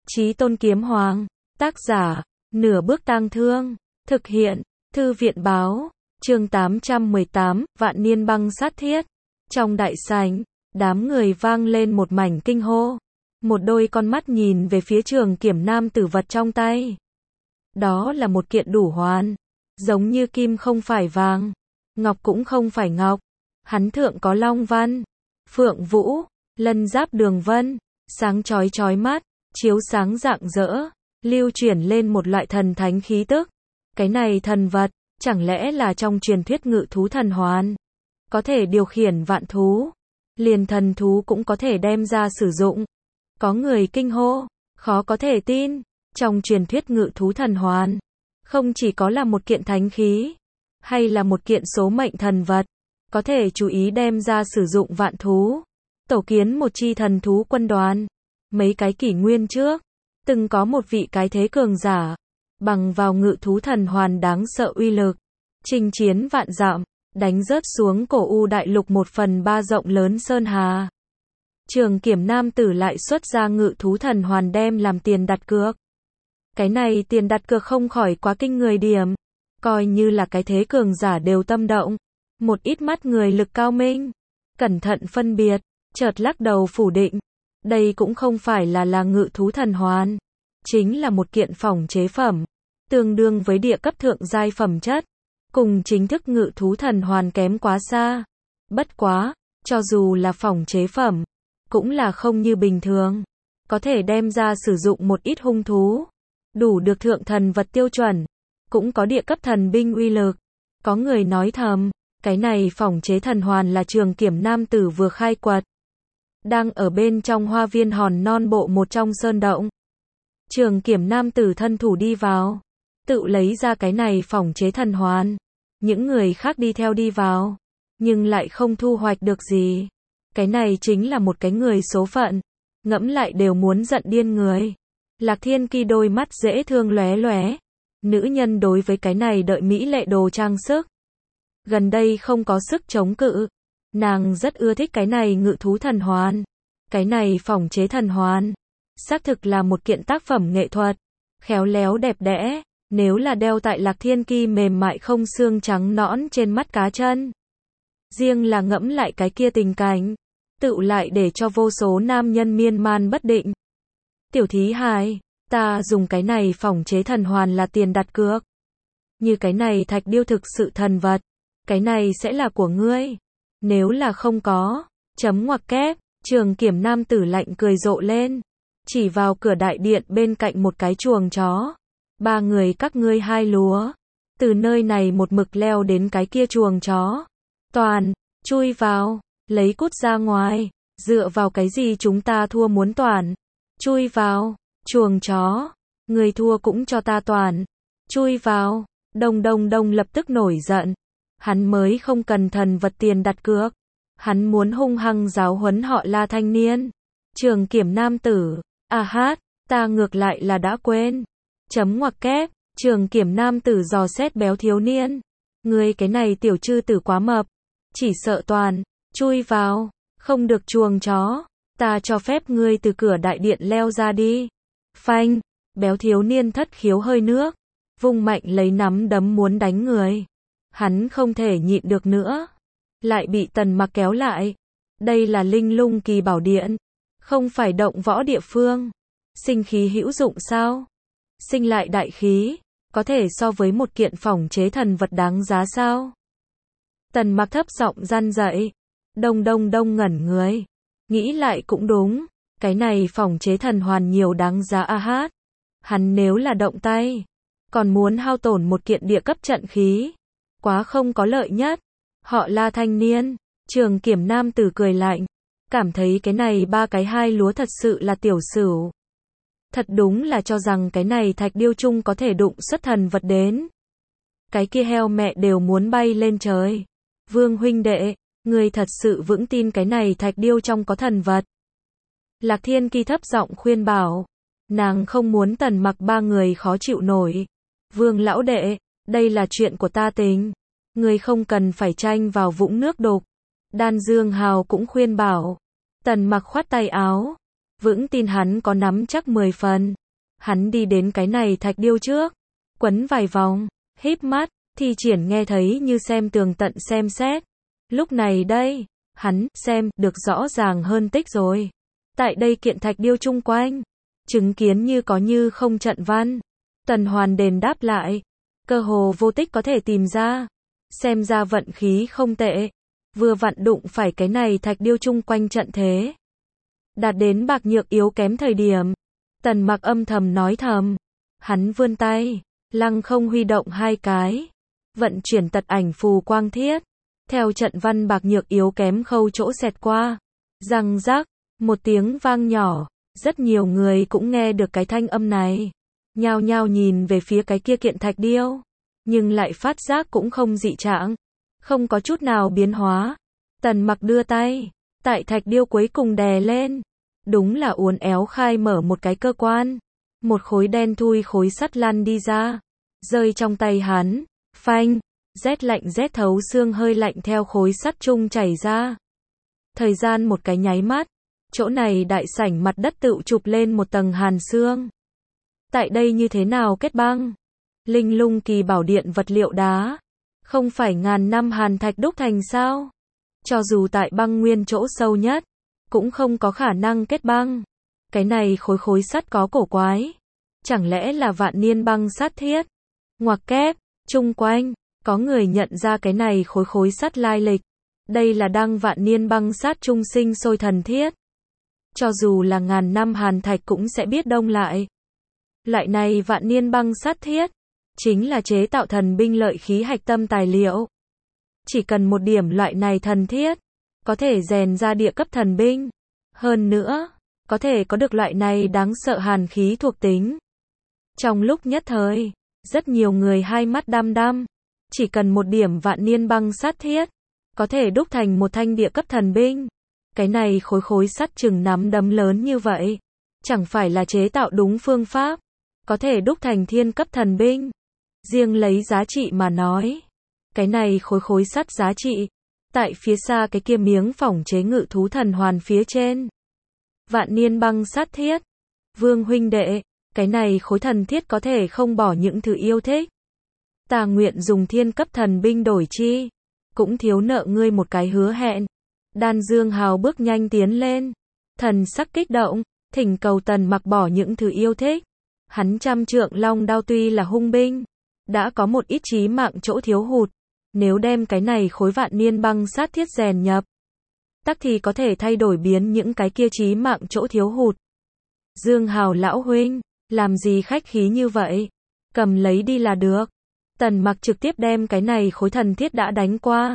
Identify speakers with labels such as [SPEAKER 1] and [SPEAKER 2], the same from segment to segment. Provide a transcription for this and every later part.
[SPEAKER 1] Chí Tôn Kiếm Hoàng. Tác giả, Nửa Bước Tang Thương. Thực hiện, Thư viện báo. Chương 818, Vạn Niên Băng Sát Thiết. Trong đại sảnh, đám người vang lên một mảnh kinh hô. Một đôi con mắt nhìn về phía Trường Kiểm nam tử vật trong tay. Đó là một kiện đủ hoàn. Giống như kim không phải vàng, ngọc cũng không phải ngọc. Hắn thượng có long văn, phượng vũ, lân giáp đường vân, sáng chói chói mắt, chiếu sáng rạng rỡ, lưu chuyển lên một loại thần thánh khí tức. Cái này thần vật, chẳng lẽ là trong truyền thuyết ngự thú thần hoàn? Có thể điều khiển vạn thú, liền thần thú cũng có thể đem ra sử dụng. Có người kinh hô, khó có thể tin, trong truyền thuyết ngự thú thần hoàn, không chỉ có là một kiện thánh khí, hay là một kiện số mệnh thần vật, có thể chú ý đem ra sử dụng vạn thú, tổ kiến một chi thần thú quân đoàn. Mấy cái kỷ nguyên trước, từng có một vị cái thế cường giả, bằng vào ngự thú thần hoàn đáng sợ uy lực, chinh chiến vạn dặm, đánh rớt xuống cổ u đại lục 1/3 rộng lớn sơn hà. Trường Kiểm nam tử lại xuất ra ngự thú thần hoàn đem làm tiền đặt cược. Cái này tiền đặt cược không khỏi quá kinh người điểm, coi như là cái thế cường giả đều tâm động. Một ít mắt người lực cao minh, cẩn thận phân biệt, chợt lắc đầu phủ định. Đây cũng không phải là ngự thú thần hoàn, chính là một kiện phỏng chế phẩm, tương đương với địa cấp thượng giai phẩm chất, cùng chính thức ngự thú thần hoàn kém quá xa. Bất quá, cho dù là phỏng chế phẩm, cũng là không như bình thường, có thể đem ra sử dụng một ít hung thú, đủ được thượng thần vật tiêu chuẩn, cũng có địa cấp thần binh uy lực. Có người nói thầm, cái này phỏng chế thần hoàn là Trường Kiểm nam tử vừa khai quật, đang ở bên trong hoa viên hòn non bộ một trong sơn động. Trường Kiểm nam tử thân thủ đi vào, tự lấy ra cái này phỏng chế thần hoàn. Những người khác đi theo đi vào, nhưng lại không thu hoạch được gì. Cái này chính là một cái người số phận, ngẫm lại đều muốn giận điên người. Lạc Thiên Kỳ đôi mắt dễ thương lóe lóe. Nữ nhân đối với cái này đợi mỹ lệ đồ trang sức, gần đây không có sức chống cự. Nàng rất ưa thích cái này ngự thú thần hoàn. Cái này phỏng chế thần hoàn, xác thực là một kiện tác phẩm nghệ thuật, khéo léo đẹp đẽ. Nếu là đeo tại Lạc Thiên Kỳ mềm mại không xương trắng nõn trên mắt cá chân, riêng là ngẫm lại cái kia tình cảnh, tựu lại để cho vô số nam nhân miên man bất định. Tiểu thí hài, ta dùng cái này phỏng chế thần hoàn là tiền đặt cược. Như cái này thạch điêu thực sự thần vật, cái này sẽ là của ngươi. Nếu là không có, chấm ngoặc kép. Trường Kiểm nam tử lạnh cười rộ lên, chỉ vào cửa đại điện bên cạnh một cái chuồng chó. Ba người các ngươi hai lúa, từ nơi này một mực leo đến cái kia chuồng chó. Toàn, chui vào, lấy cút ra ngoài, dựa vào cái gì chúng ta thua muốn toàn. Chui vào, chuồng chó, người thua cũng cho ta toàn. Chui vào, Đông Đông Đông lập tức nổi giận. Hắn mới không cần thần vật tiền đặt cược. Hắn muốn hung hăng giáo huấn họ La thanh niên. Trường Kiểm nam tử, ta ngược lại là đã quên. Chấm ngoặc kép. Trường Kiểm nam tử dò xét béo thiếu niên. Ngươi cái này tiểu chư tử quá mập, chỉ sợ toàn. Chui vào, không được chuồng chó. Ta cho phép ngươi từ cửa đại điện leo ra đi. Phanh, béo thiếu niên thất khiếu hơi nước, vung mạnh lấy nắm đấm muốn đánh người. Hắn không thể nhịn được nữa, lại bị Tần Mặc kéo lại. Đây là Linh Lung Kỳ Bảo Điện, không phải động võ địa phương. Sinh khí hữu dụng sao? Sinh lại đại khí, có thể so với một kiện phỏng chế thần vật đáng giá sao? Tần Mặc thấp giọng răn dậy. Đông Đông Đông ngẩn người, nghĩ lại cũng đúng, cái này phỏng chế thần hoàn nhiều đáng giá hắn nếu là động tay, còn muốn hao tổn một kiện địa cấp trận khí, quá không có lợi nhất. Họ La thanh niên. Trường Kiểm nam tử cười lạnh, cảm thấy cái này ba cái hai lúa thật sự là tiểu sửu. Thật đúng là cho rằng cái này thạch điêu chung có thể đụng xuất thần vật đến. Cái kia heo mẹ đều muốn bay lên trời. Vương huynh đệ, người thật sự vững tin cái này thạch điêu trong có thần vật. Lạc Thiên Kỳ thấp giọng khuyên bảo. Nàng không muốn Tần Mặc ba người khó chịu nổi. Vương lão đệ, đây là chuyện của ta tình, người không cần phải tranh vào vũng nước đục. Đan Dương Hào cũng khuyên bảo. Tần Mặc khoát tay áo. vững tin hắn có nắm chắc 10 phần. Hắn đi đến cái này thạch điêu trước, quấn vài vòng, híp mắt, thi triển nghe thấy như xem tường tận xem xét. Lúc này đây, hắn xem được rõ ràng hơn tích rồi. Tại đây kiện thạch điêu chung quanh, chứng kiến như có như không trận văn. Tần Hoàn đền đáp lại, cơ hồ vô tích có thể tìm ra. Xem ra vận khí không tệ, vừa vặn đụng phải cái này thạch điêu chung quanh trận thế. Đạt đến bạc nhược yếu kém thời điểm, Tần Mặc âm thầm nói thầm. Hắn vươn tay, lăng không huy động 2 cái, vận chuyển tật ảnh phù quang thiết, theo trận văn bạc nhược yếu kém khâu chỗ xẹt qua. Răng rắc, một tiếng vang nhỏ, rất nhiều người cũng nghe được cái thanh âm này. Nhao nhao nhìn về phía cái kia kiện thạch điêu, nhưng lại phát giác cũng không dị trạng, không có chút nào biến hóa. Tần Mặc đưa tay, tại thạch điêu cuối cùng đè lên, đúng là uốn éo khai mở một cái cơ quan, một khối đen thui khối sắt lăn đi ra, rơi trong tay hắn, phanh, rét lạnh rét thấu xương hơi lạnh theo khối sắt chung chảy ra. Thời gian một cái nháy mắt, chỗ này đại sảnh mặt đất tự chụp lên một tầng hàn xương. Tại đây như thế nào kết băng? Linh lung kỳ bảo điện vật liệu đá, không phải ngàn năm hàn thạch đúc thành sao? Cho dù tại băng nguyên chỗ sâu nhất, cũng không có khả năng kết băng. Cái này khối sắt có cổ quái. Chẳng lẽ là vạn niên băng sát thiết? Ngoặc kép, chung quanh, có người nhận ra cái này khối sắt lai lịch. Đây là đăng vạn niên băng sát trung sinh sôi thần thiết. Cho dù là ngàn năm hàn thạch cũng sẽ biết đông lại. Loại này vạn niên băng sát thiết, chính là chế tạo thần binh lợi khí hạch tâm tài liệu. Chỉ cần một điểm loại này thần thiết, có thể rèn ra địa cấp thần binh. Hơn nữa, có thể có được loại này đáng sợ hàn khí thuộc tính. Trong lúc nhất thời, rất nhiều người hai mắt đăm đăm. Chỉ cần một điểm vạn niên băng sát thiết, có thể đúc thành một thanh địa cấp thần binh. Cái này khối sắt chừng nắm đấm lớn như vậy, chẳng phải là chế tạo đúng phương pháp, có thể đúc thành thiên cấp thần binh. Riêng lấy giá trị mà nói, cái này khối sắt giá trị, tại phía xa cái kia miếng phỏng chế ngự thú thần hoàn phía trên. Vạn niên băng sát thiết. Vương huynh đệ, cái này khối thần thiết có thể không bỏ những thứ yêu thích. Ta nguyện dùng thiên cấp thần binh đổi chi, cũng thiếu nợ ngươi một cái hứa hẹn. Đan Dương Hào bước nhanh tiến lên, thần sắc kích động, thỉnh cầu Tần Mặc bỏ những thứ yêu thích. Hắn trăm trượng long đao tuy là hung binh, đã có một ít chí mạng chỗ thiếu hụt. Nếu đem cái này khối vạn niên băng sát thiết rèn nhập, tắc thì có thể thay đổi biến những cái kia chí mạng chỗ thiếu hụt. Dương Hào lão huynh, làm gì khách khí như vậy? Cầm lấy đi là được. Tần Mặc trực tiếp đem cái này khối thần thiết đã đánh qua.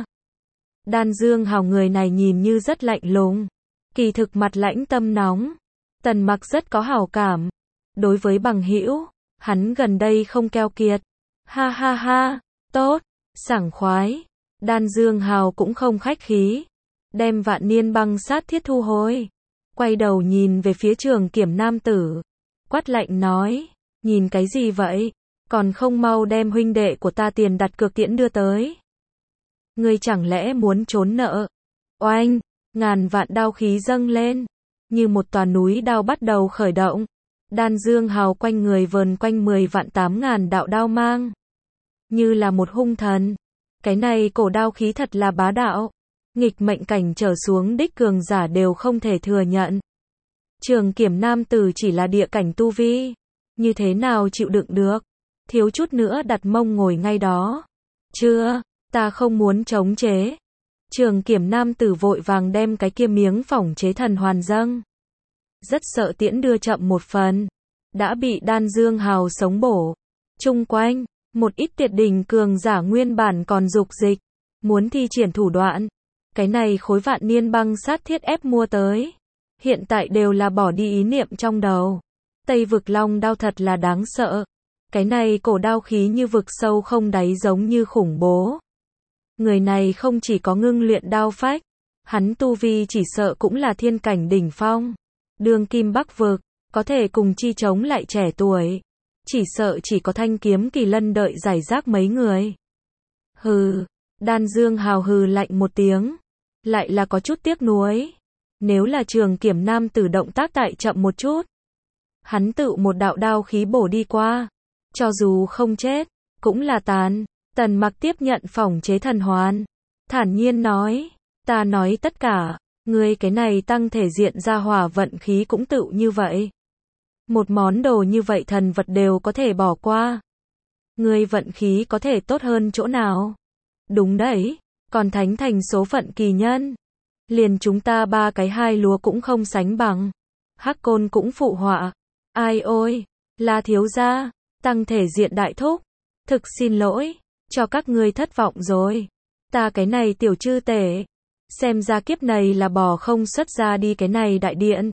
[SPEAKER 1] Đan Dương Hào người này nhìn như rất lạnh lùng, kỳ thực mặt lãnh tâm nóng. Tần Mặc rất có hảo cảm. Đối với bằng hữu, hắn gần đây không keo kiệt. Ha ha ha, tốt, sảng khoái. Đan Dương Hào cũng không khách khí, đem vạn niên băng sát thiết thu hồi. Quay đầu nhìn về phía Trường Kiểm nam tử, quát lạnh nói, nhìn cái gì vậy? Còn không mau đem huynh đệ của ta tiền đặt cược tiễn đưa tới. Ngươi chẳng lẽ muốn trốn nợ? Oanh, ngàn vạn đao khí dâng lên, như một tòa núi đao bắt đầu khởi động. Đan Dương Hào quanh người vờn quanh 10 vạn 8.000 đạo đao mang, như là một hung thần. Cái này cổ đao khí thật là bá đạo, nghịch mệnh cảnh trở xuống đích cường giả đều không thể thừa nhận. Trường Kiểm nam tử chỉ là địa cảnh tu vi, như thế nào chịu đựng được? Thiếu chút nữa đặt mông ngồi ngay đó. Chưa, ta không muốn chống chế. Trường Kiểm nam tử vội vàng đem cái kia miếng phỏng chế thần hoàn dâng. Rất sợ tiễn đưa chậm một phần, đã bị Đan Dương Hào sống bổ. Chung quanh, một ít tuyệt đỉnh cường giả nguyên bản còn dục dịch, muốn thi triển thủ đoạn. Cái này khối vạn niên băng sát thiết ép mua tới, hiện tại đều là bỏ đi ý niệm trong đầu. Tây vực long đao thật là đáng sợ. Cái này cổ đao khí như vực sâu không đáy giống như khủng bố. Người này không chỉ có ngưng luyện đao phách, hắn tu vi chỉ sợ cũng là thiên cảnh đỉnh phong. Đường kim bắc vực, có thể cùng chi chống lại trẻ tuổi. Chỉ sợ chỉ có thanh kiếm kỳ lân đợi giải rác mấy người. Hừ, Đan Dương Hào hừ lạnh một tiếng, lại là có chút tiếc nuối. Nếu là Trường Kiểm nam tử động tác tại chậm một chút, hắn tự một đạo đao khí bổ đi qua, cho dù không chết, cũng là tàn. Tần Mặc tiếp nhận phỏng chế thần hoàn, thản nhiên nói, ta nói tất cả, ngươi cái này tăng thể diện ra hỏa vận khí cũng tự như vậy. Một món đồ như vậy thần vật đều có thể bỏ qua. Ngươi vận khí có thể tốt hơn chỗ nào? Đúng đấy, còn thánh thành số phận kỳ nhân. Liền chúng ta ba cái hai lúa cũng không sánh bằng. Hắc Côn cũng phụ họa. Ai ôi, La thiếu gia, tăng thể diện đại thúc. Thực xin lỗi, cho các ngươi thất vọng rồi. Ta cái này tiểu chư tể. Xem ra kiếp này là bò không xuất ra đi cái này đại điện.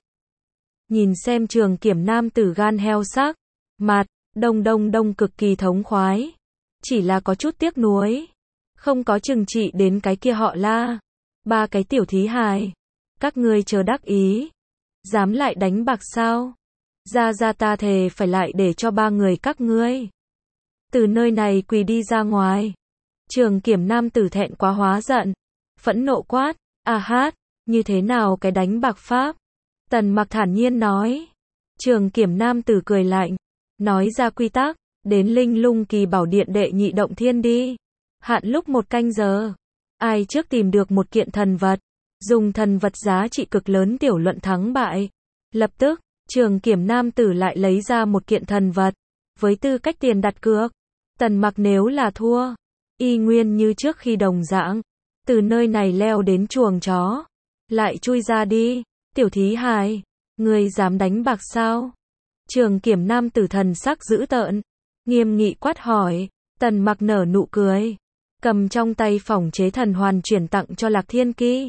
[SPEAKER 1] Nhìn xem Trường Kiểm nam tử gan heo sắc. Mặt, đông cực kỳ thống khoái. Chỉ là có chút tiếc nuối. Không có trừng trị đến cái kia họ La. Ba cái tiểu thí hài. Các ngươi chờ đắc ý. Dám lại đánh bạc sao? Ra ta thề phải lại để cho ba người các ngươi. Từ nơi này quỳ đi ra ngoài. Trường Kiểm nam tử thẹn quá hóa giận. Phẫn nộ quát. À hát, như thế nào cái đánh bạc pháp? Tần Mặc thản nhiên nói. Trường Kiểm nam tử cười lạnh. Nói ra quy tắc. Đến Linh Lung Kỳ Bảo Điện đệ nhị động thiên đi. Hạn lúc 1 canh giờ. Ai trước tìm được một kiện thần vật, dùng thần vật giá trị cực lớn tiểu luận thắng bại. Lập tức, Trường Kiểm nam tử lại lấy ra một kiện thần vật, với tư cách tiền đặt cược. Tần Mặc nếu là thua, y nguyên như trước khi đồng dạng, từ nơi này leo đến chuồng chó, lại chui ra đi. Tiểu thí hài, ngươi dám đánh bạc sao? Trường Kiểm nam tử thần sắc dữ tợn, nghiêm nghị quát hỏi. Tần Mặc nở nụ cười, cầm trong tay phỏng chế thần hoàn chuyển tặng cho Lạc Thiên Ki.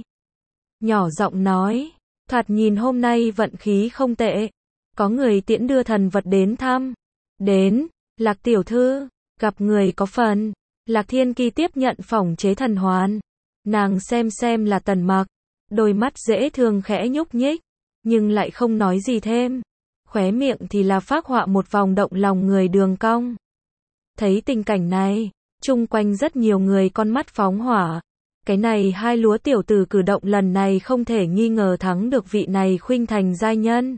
[SPEAKER 1] Nhỏ giọng nói, thoạt nhìn hôm nay vận khí không tệ. Có người tiễn đưa thần vật đến thăm. Đến, Lạc tiểu thư, gặp người có phần. Lạc Thiên Ki tiếp nhận phỏng chế thần hoàn. Nàng xem là Tần Mặc. Đôi mắt dễ thương khẽ nhúc nhích, nhưng lại không nói gì thêm. Khóe miệng thì là phác họa một vòng động lòng người đường cong. Thấy tình cảnh này, chung quanh rất nhiều người con mắt phóng hỏa. Cái này hai lúa tiểu tử cử động lần này không thể nghi ngờ thắng được vị này khuynh thành giai nhân.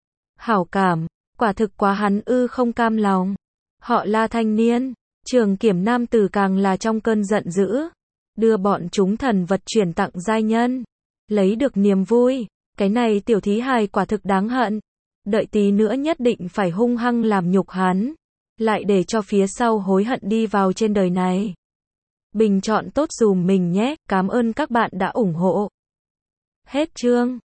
[SPEAKER 1] Hảo cảm, quả thực quá hắn không cam lòng. Họ La thanh niên, Trường Kiểm nam tử càng là trong cơn giận dữ. Đưa bọn chúng thần vật chuyển tặng giai nhân. Lấy được niềm vui, cái này tiểu thí hài quả thực đáng hận. Đợi tí nữa nhất định phải hung hăng làm nhục hắn. Lại để cho phía sau hối hận đi vào trên đời này. Bình chọn tốt dùm mình nhé, cảm ơn các bạn đã ủng hộ. Hết chương.